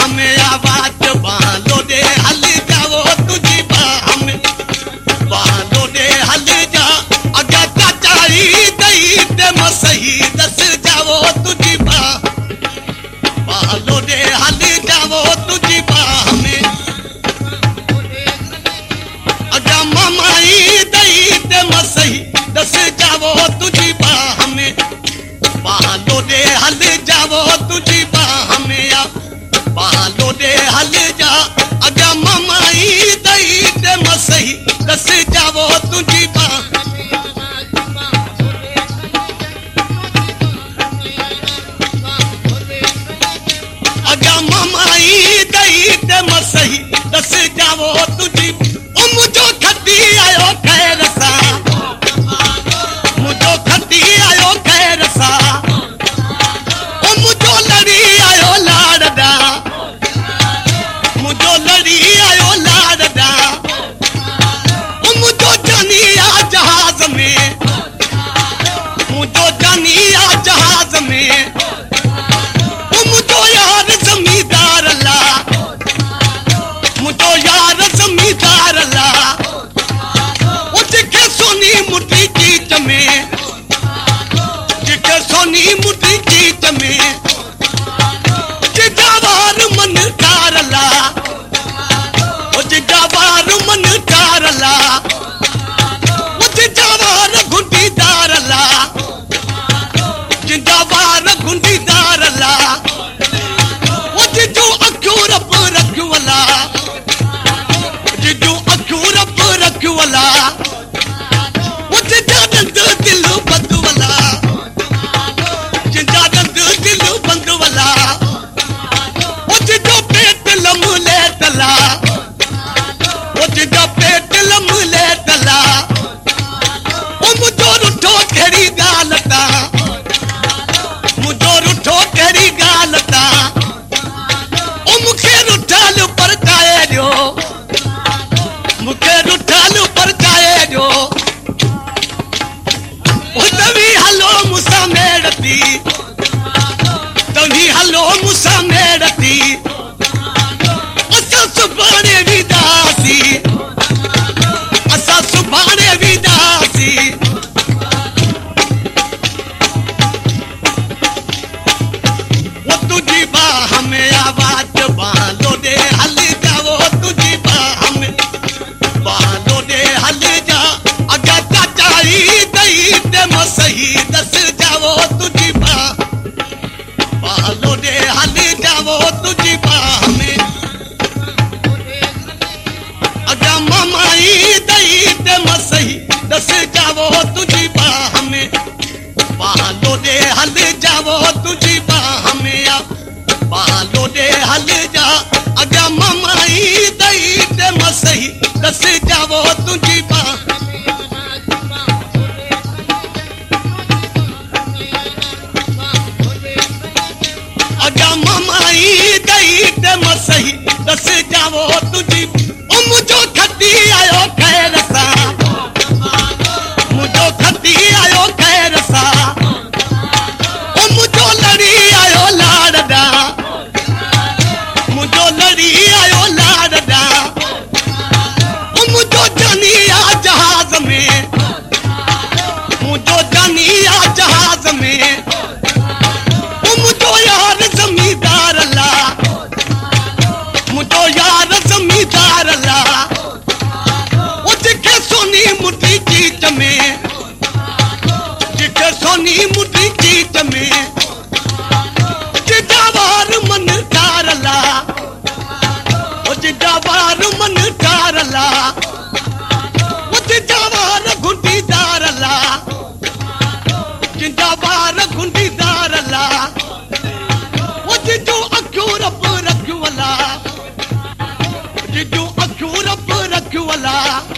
में आवाज बालो दे हल जाओ तुझी बाह में बालो दे हल जा अगा चाचारी दई ते मसही दस जाओ तुझी बाह बालो दे हल जाओ तुझी बाह में अगा मामाई दई ते मसही दस जाओ तुझी बाह में बालो दे हल जाओ तुझी बाह में बालो दे हल जा अगा मामाई दई ते मसही दस जाओ तुझी बाह अगा मामाई दई ते मसही दस जाओ तुझी मुझो खती आयो खैर सा मुझो खती आयो खैर सा मुझो लड़ी आयो लाडा मुझो लड़ी आयो लाडा मुझो जानी आ जहाज में मुझो जानी आ जहाज में मुझो यार जमींदार ला मुझो यार जमींदार ला जिके सोनी मुठी चीच में जिके सोनी मुठी चीच में जिगावार मन कारला जिगावार मन कारला जिगावार गुंडीदार ला जिगावार गुंडीदार ला जिजू अखियूं रब रखियूं जिजू अखियूं रब रखियूं जिजा दंद दिल बंद वाला जिजा दंद दिल बंद वाला जिजो पेट लमले तला जिजो पेट लमले तला मुझो रुठो कहिड़ी ॻाल्हि ता मुझो रुठो कहिड़ी ॻाल्हि ता मूंखे रुठल परचाए ॾियो मूंखे रुठल परचाए ॾियो तव्हीं हलो मूंसां मेड़ती तव्हीं हलो मूंसां मेड़ती असां सुभाणे विदासीं असां सुभाणे विदासीं तुझी बाह में आवाज बालो दे हल जाओ तुझी बाह में बालो दे हल जा अगा चाचाई दई ते मसही दस जाओ तुझी बाह बालो दे हल जाओ तुझी बाह में अगा मामाई दई ते मसही दस जाओ तुझी बाह में बालो दे हल जाओ तुझी बाह में बालो दे हल जा अगा मामाई दई ते मसही दस जाओ तुझी बाह अगा मामाई दई ते मसही दस जाओ तुझी मुझो खती आयो खैर सा मुझो खती आयो खैर सा मुझो लड़ी आयो लाडा मुझो लड़ी आयो लाडा मुझो जानी आ जहाज में मुझो जानी आ जहाज में मुझो यार जमींदार ला मुझो यार जमींदार ला जिके सोनी मुठी चीच में जिके सोनी मुठी चीच में जिगावार मन कारला जिगावार मन कारला जिगावार गुंडीदार ला जिगावार गुंडीदार ला जिजू अखियूं रब रखियूं जिजू अखियूं रब रखियूं